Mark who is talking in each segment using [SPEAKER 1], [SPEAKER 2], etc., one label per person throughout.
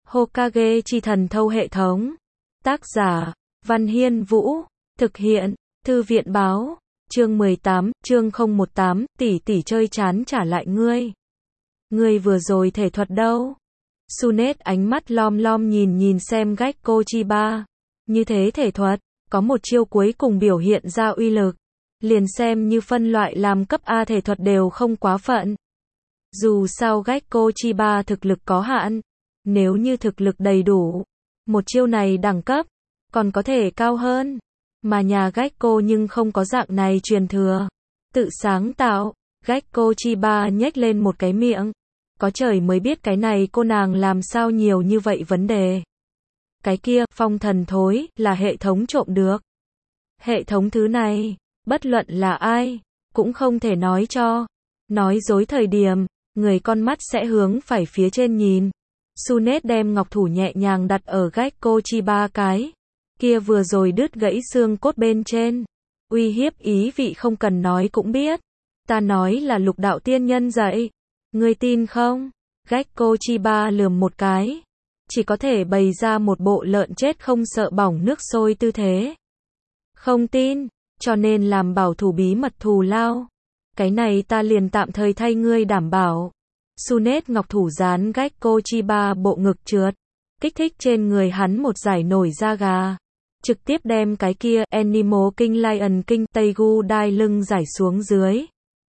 [SPEAKER 1] Hokage chi thần thâu hệ thống. Tác giả, Văn Hiên Vũ. Thực hiện, Thư viện báo. Chương 18, chương 018, tỷ chơi chán trả lại ngươi. Ngươi vừa rồi thể thuật đâu? Sunet ánh mắt lom lom nhìn xem Gekko Chiba. Như thế thể thuật, có một chiêu cuối cùng biểu hiện ra uy lực. Liền xem như phân loại làm cấp A thể thuật đều không quá phận. Dù sao Gekko Chiba thực lực có hạn. Nếu như thực lực đầy đủ, một chiêu này đẳng cấp, còn có thể cao hơn. Mà nhà Gekko nhưng không có dạng này truyền thừa. Tự sáng tạo, Gekko Chiba nhếch lên một cái miệng. Có trời mới biết cái này cô nàng làm sao nhiều như vậy vấn đề. Cái kia, phong thần thối, là hệ thống trộm được. Hệ thống thứ này, bất luận là ai, cũng không thể nói cho. Nói dối thời điểm, người con mắt sẽ hướng phải phía trên nhìn. Sunet đem ngọc thủ nhẹ nhàng đặt ở Gekko Chiba cái kia vừa rồi đứt gãy xương cốt bên trên. Uy hiếp ý vị không cần nói cũng biết. Ta nói là lục đạo tiên nhân dạy. Ngươi tin không? Gekko Chiba lườm một cái. Chỉ có thể bày ra một bộ lợn chết không sợ bỏng nước sôi tư thế. Không tin, cho nên làm bảo thủ bí mật thù lao. Cái này ta liền tạm thời thay ngươi đảm bảo. Sunet ngọc thủ dán Gekko Chiba bộ ngực trượt. Kích thích trên người hắn một giải nổi da gà. Trực tiếp đem cái kia Animal King Lion King Teigu đai lưng giải xuống dưới.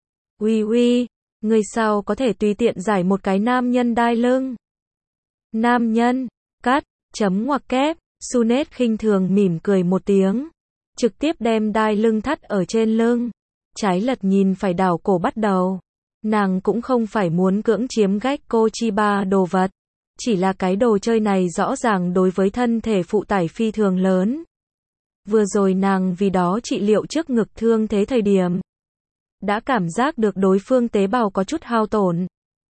[SPEAKER 1] Uy, ngươi sao có thể tùy tiện giải một cái nam nhân đai lưng? Nam nhân, cắt, chấm ngoặc kép, Sunet khinh thường mỉm cười một tiếng. Trực tiếp đem đai lưng thắt ở trên lưng. Trái lật nhìn phải đảo cổ bắt đầu. Nàng cũng không phải muốn cưỡng chiếm Gekko Chiba đồ vật. Chỉ là cái đồ chơi này rõ ràng đối với thân thể phụ tải phi thường lớn. Vừa rồi nàng vì đó trị liệu trước ngực thương thế thời điểm. Đã cảm giác được đối phương tế bào có chút hao tổn.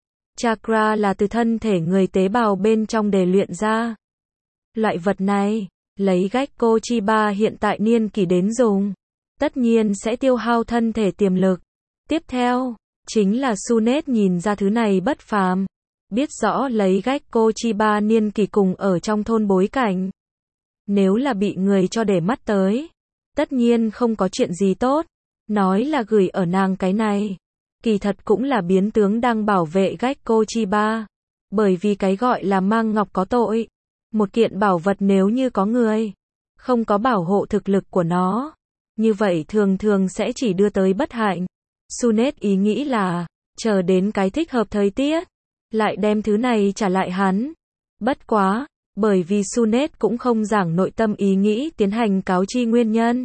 [SPEAKER 1] Chakra là từ thân thể người tế bào bên trong để luyện ra. Loại vật này, lấy Gekko Chiba hiện tại niên kỷ đến dùng. Tất nhiên sẽ tiêu hao thân thể tiềm lực. Tiếp theo, chính là Sunet nhìn ra thứ này bất phàm. Biết rõ lấy Gekko Chiba niên kỷ cùng ở trong thôn bối cảnh. Nếu là bị người cho để mắt tới, tất nhiên không có chuyện gì tốt. Nói là gửi ở nàng cái này. Kỳ thật cũng là biến tướng đang bảo vệ Gekko Chiba. Bởi vì cái gọi là mang ngọc có tội. Một kiện bảo vật nếu như có người không có bảo hộ thực lực của nó, như vậy thường thường sẽ chỉ đưa tới bất hạnh. Sunet ý nghĩ là, chờ đến cái thích hợp thời tiết, lại đem thứ này trả lại hắn. Bất quá, bởi vì Sunet cũng không giảng nội tâm ý nghĩ tiến hành cáo chi nguyên nhân.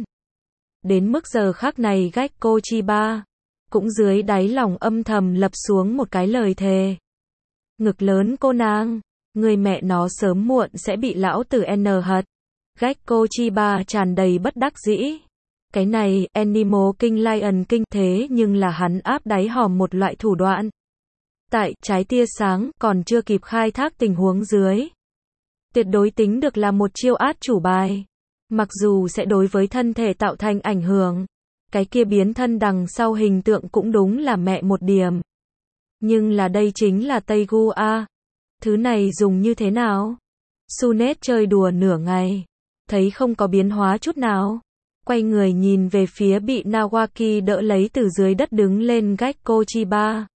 [SPEAKER 1] Đến mức giờ khắc này Gekko Chiba cũng dưới đáy lòng âm thầm lập xuống một cái lời thề. Ngực lớn cô nàng, người mẹ nó sớm muộn sẽ bị lão tử N hật. Gekko Chiba tràn đầy bất đắc dĩ. Cái này, Animal King Lion King thế nhưng là hắn áp đáy hòm một loại thủ đoạn. Tại trái tia sáng còn chưa kịp khai thác tình huống dưới. Tuyệt đối tính được là một chiêu át chủ bài. Mặc dù sẽ đối với thân thể tạo thành ảnh hưởng. Cái kia biến thân đằng sau hình tượng cũng đúng là mẹ một điểm. Nhưng là đây chính là Teigu A. Thứ này dùng như thế nào? Sunet chơi đùa nửa ngày. Thấy không có biến hóa chút nào. Quay người nhìn về phía bị Nawaki đỡ lấy từ dưới đất đứng lên Gekko Chiba.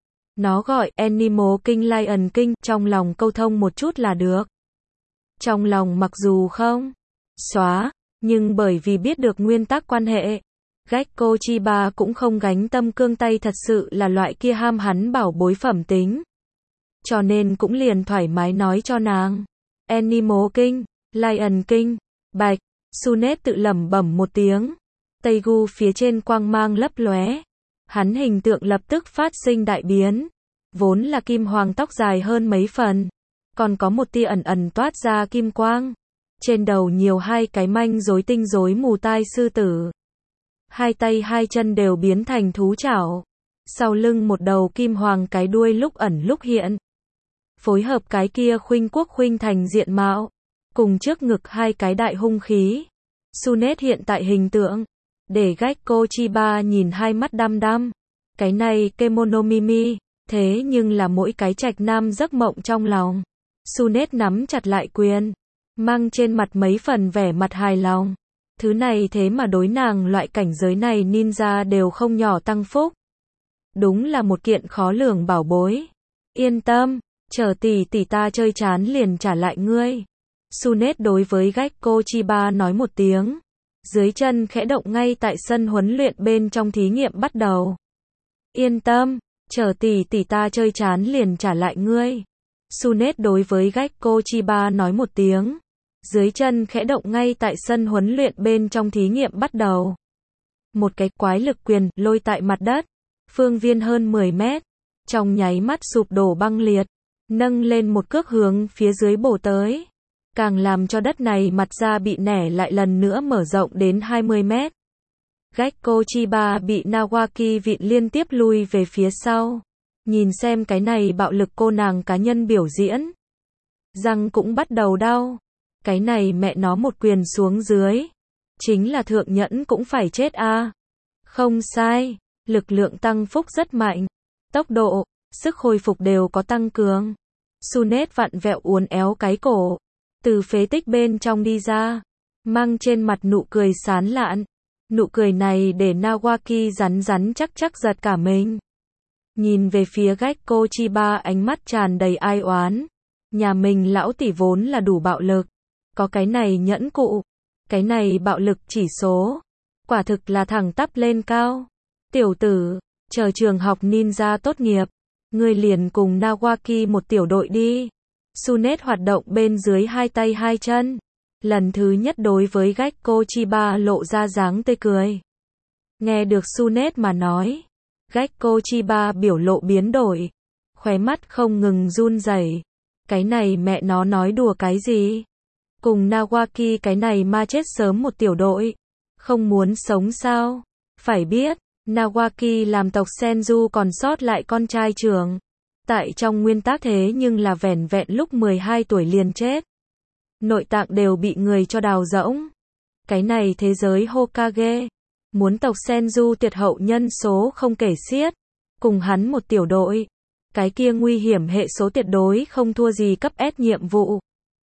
[SPEAKER 1] Nó gọi Animal King Lion King, trong lòng câu thông một chút là được. Trong lòng mặc dù không xóa, nhưng bởi vì biết được nguyên tắc quan hệ, Gekko Chiba cũng không gánh tâm cương tay thật sự là loại kia ham hắn bảo bối phẩm tính. Cho nên cũng liền thoải mái nói cho nàng. Animal King, Lion King, bạch, Sunet tự lẩm bẩm một tiếng. Teigu phía trên quang mang lấp lóe. Hắn hình tượng lập tức phát sinh đại biến. Vốn là kim hoàng tóc dài hơn mấy phần. Còn có một tia ẩn toát ra kim quang. Trên đầu nhiều hai cái manh rối tinh rối mù tai sư tử. Hai tay hai chân đều biến thành thú chảo. Sau lưng một đầu kim hoàng cái đuôi lúc ẩn lúc hiện. Phối hợp cái kia khuynh quốc khuynh thành diện mạo. Cùng trước ngực hai cái đại hung khí. Sunet hiện tại hình tượng. Để Gekko Chiba nhìn hai mắt đăm đăm. Cái này Kemono Mimi. Thế nhưng là mỗi cái trạch nam giấc mộng trong lòng. Sunet nắm chặt lại quyền, mang trên mặt mấy phần vẻ mặt hài lòng. Thứ này thế mà đối nàng loại cảnh giới này ninja đều không nhỏ tăng phúc. Đúng là một kiện khó lường bảo bối. Yên tâm, chờ tỷ tỷ ta chơi chán liền trả lại ngươi. Sunet đối với Gekko Chiba nói một tiếng. Dưới chân khẽ động ngay tại sân huấn luyện bên trong thí nghiệm bắt đầu. Yên tâm, chờ tỷ tỷ ta chơi chán liền trả lại ngươi. Sunet đối với Gekko Chiba nói một tiếng. Dưới chân khẽ động ngay tại sân huấn luyện bên trong thí nghiệm bắt đầu. Một cái quái lực quyền lôi tại mặt đất. Phương viên hơn 10 mét. Trong nháy mắt sụp đổ băng liệt. Nâng lên một cước hướng phía dưới bổ tới. Càng làm cho đất này mặt ra bị nẻ lại lần nữa mở rộng đến 20 mét. Gekko Chiba bị Nawaki vịn liên tiếp lui về phía sau. Nhìn xem cái này bạo lực cô nàng cá nhân biểu diễn. Răng cũng bắt đầu đau. Cái này mẹ nó một quyền xuống dưới. Chính là thượng nhẫn cũng phải chết a. Không sai, lực lượng tăng phúc rất mạnh. Tốc độ, sức hồi phục đều có tăng cường. Sunet vặn vẹo uốn éo cái cổ. Từ phế tích bên trong đi ra. Mang trên mặt nụ cười sán lạn. Nụ cười này để Nawaki rắn rắn chắc giật cả mình. Nhìn về phía Gekko Chiba ánh mắt tràn đầy ai oán. Nhà mình lão tỷ vốn là đủ bạo lực. Có cái này nhẫn cụ. Cái này bạo lực chỉ số. Quả thực là thẳng tắp lên cao. Tiểu tử, chờ trường học ninja tốt nghiệp. Ngươi liền cùng Nawaki một tiểu đội đi. Sunet hoạt động bên dưới hai tay hai chân. Lần thứ nhất đối với Gekko Chiba lộ ra dáng tươi cười. Nghe được Sunet mà nói. Gekko Chiba biểu lộ biến đổi. Khóe mắt không ngừng run rẩy. Cái này mẹ nó nói đùa cái gì? Cùng Nawaki cái này ma chết sớm một tiểu đội. Không muốn sống sao? Phải biết, Nawaki làm tộc Senju còn sót lại con trai trưởng. Tại trong nguyên tắc thế nhưng là vẻn vẹn lúc 12 tuổi liền chết. Nội tạng đều bị người cho đào rỗng. Cái này thế giới Hokage. Muốn tộc Senju tuyệt hậu nhân số không kể xiết. Cùng hắn một tiểu đội. Cái kia nguy hiểm hệ số tuyệt đối không thua gì cấp S nhiệm vụ.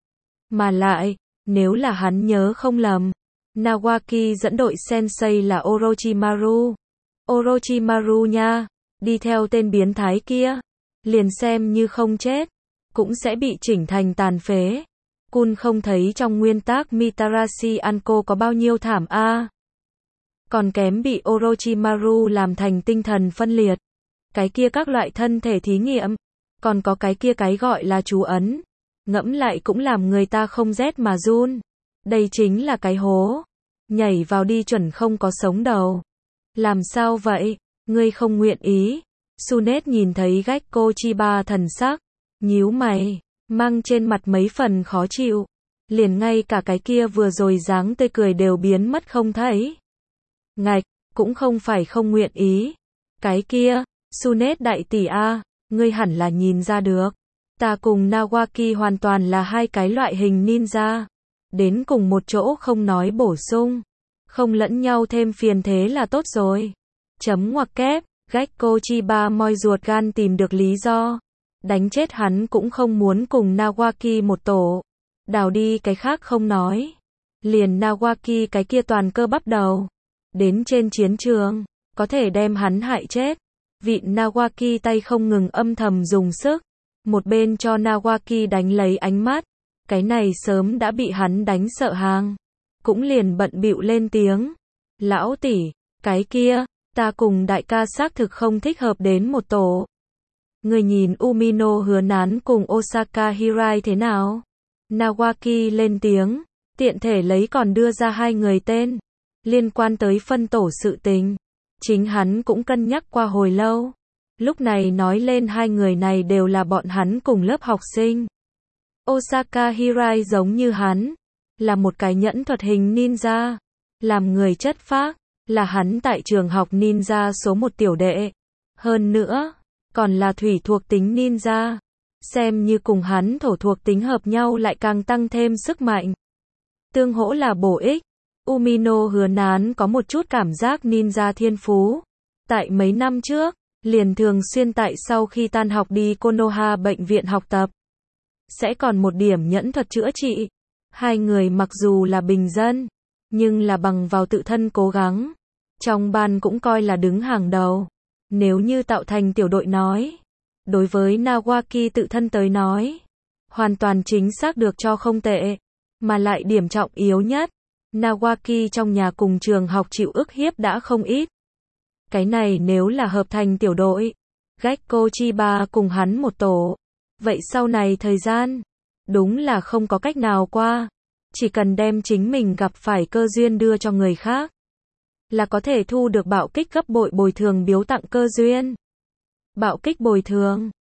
[SPEAKER 1] Mà lại, nếu là hắn nhớ không lầm, Nawaki dẫn đội sensei là Orochimaru. Orochimaru nha, đi theo tên biến thái kia, liền xem như không chết, cũng sẽ bị chỉnh thành tàn phế. Kun không thấy trong nguyên tắc Mitarashi Anko có bao nhiêu thảm a. Còn kém bị Orochimaru làm thành tinh thần phân liệt. Cái kia các loại thân thể thí nghiệm, còn có cái kia cái gọi là chú ấn. Ngẫm lại cũng làm người ta không rét mà run. Đây chính là cái hố. Nhảy vào đi chuẩn không có sống đầu. Làm sao vậy? Ngươi không nguyện ý. Sunet nhìn thấy Gekko Chiba thần sắc. Nhíu mày. Mang trên mặt mấy phần khó chịu. Liền ngay cả cái kia vừa rồi dáng tươi cười đều biến mất không thấy. Ngạch, cũng không phải không nguyện ý. Cái kia, Sunet đại tỷ a, ngươi hẳn là nhìn ra được. Ta cùng Nawaki hoàn toàn là hai cái loại hình ninja. Đến cùng một chỗ không nói bổ sung. Không lẫn nhau thêm phiền thế là tốt rồi. Chấm ngoặc kép, Gekko Chiba moi ruột gan tìm được lý do. Đánh chết hắn cũng không muốn cùng Nawaki một tổ. Đào đi cái khác không nói. Liền Nawaki cái kia toàn cơ bắp đầu. Đến trên chiến trường, có thể đem hắn hại chết. Vịn Nawaki tay không ngừng âm thầm dùng sức. Một bên cho Nawaki đánh lấy ánh mắt. Cái này sớm đã bị hắn đánh sợ hàng. Cũng liền bận bịu lên tiếng. Lão tỷ, cái kia, ta cùng đại ca xác thực không thích hợp đến một tổ. Người nhìn Umino Hứa Nán cùng Osaka Hirai thế nào? Nawaki lên tiếng, tiện thể lấy còn đưa ra hai người tên. Liên quan tới phân tổ sự tình. Chính hắn cũng cân nhắc qua hồi lâu. Lúc này nói lên hai người này đều là bọn hắn cùng lớp học sinh. Osaka Hirai giống như hắn. Là một cái nhẫn thuật hình ninja. Làm người chất phác. Là hắn tại trường học ninja số 1 tiểu đệ. Hơn nữa, còn là thủy thuộc tính ninja. Xem như cùng hắn thổ thuộc tính hợp nhau lại càng tăng thêm sức mạnh. Tương hỗ là bổ ích. Umino Hứa Nán có một chút cảm giác ninja thiên phú. Tại mấy năm trước, liền thường xuyên tại sau khi tan học đi Konoha bệnh viện học tập. sẽ còn một điểm nhẫn thuật chữa trị. Hai người mặc dù là bình dân, nhưng là bằng vào tự thân cố gắng, trong ban cũng coi là đứng hàng đầu. Nếu như tạo thành tiểu đội nói, đối với Nawaki tự thân tới nói, hoàn toàn chính xác được cho không tệ, mà lại điểm trọng yếu nhất, Nawaki trong nhà cùng trường học chịu ức hiếp đã không ít. Cái này nếu là hợp thành tiểu đội, Gekko Chiba cùng hắn một tổ, vậy sau này thời gian, đúng là không có cách nào qua, chỉ cần đem chính mình gặp phải cơ duyên đưa cho người khác, là có thể thu được bạo kích gấp bội bồi thường biếu tặng cơ duyên. Bạo kích bồi thường